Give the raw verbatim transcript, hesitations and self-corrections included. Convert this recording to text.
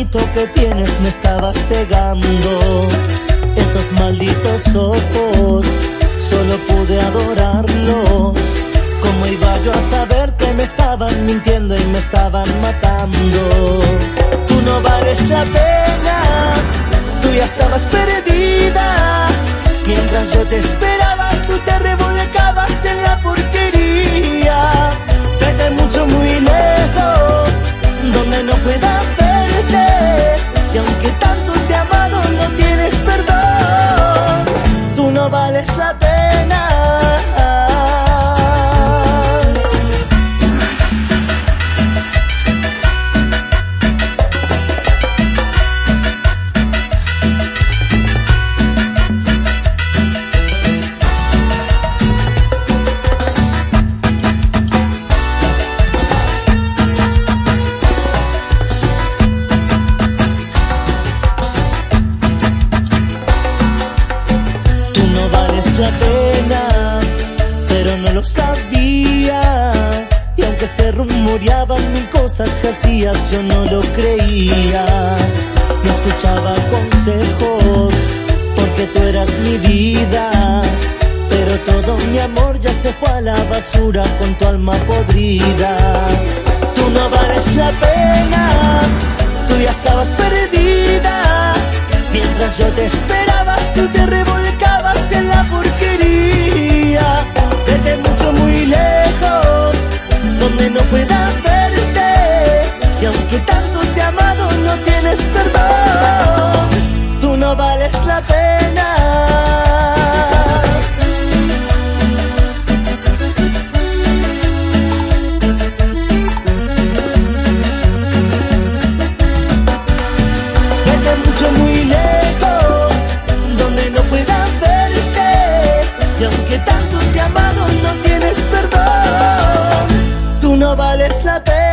bonito que tienes me estaba cegando. Esos malditos ojos, solo pude adorarlos. ¿Cómo iba yo a saber que me estaban mintiendo y me estaban matando? Tú no vales la pena, tú ya estabas perdida. Mientras yo te esperaba, tú te revolcabas en la porquería. Vete mucho, muy lejos, donde no pueda verte. Y aunque tanto te he amado, no tienes perdón. Tú no vales la pena. La pena, pero no lo sabía. Y aunque se rumoreaban mil cosas que hacías, yo no lo creía. No escuchaba consejos, porque tú eras mi vida. Pero todo mi amor ya se fue a la basura con tu alma podrida. Tú no vales la pena, tú ya estabas perdida. Mientras yo te esperaba, tú te revolcabas en la porquería. Vete mucho, muy lejos, donde no pueda verte. Y aunque tanto te he amado, no tienes perdón. Tú no vales la pena. Aunque tanto te he amado, no tienes perdón. Tú no vales la pena.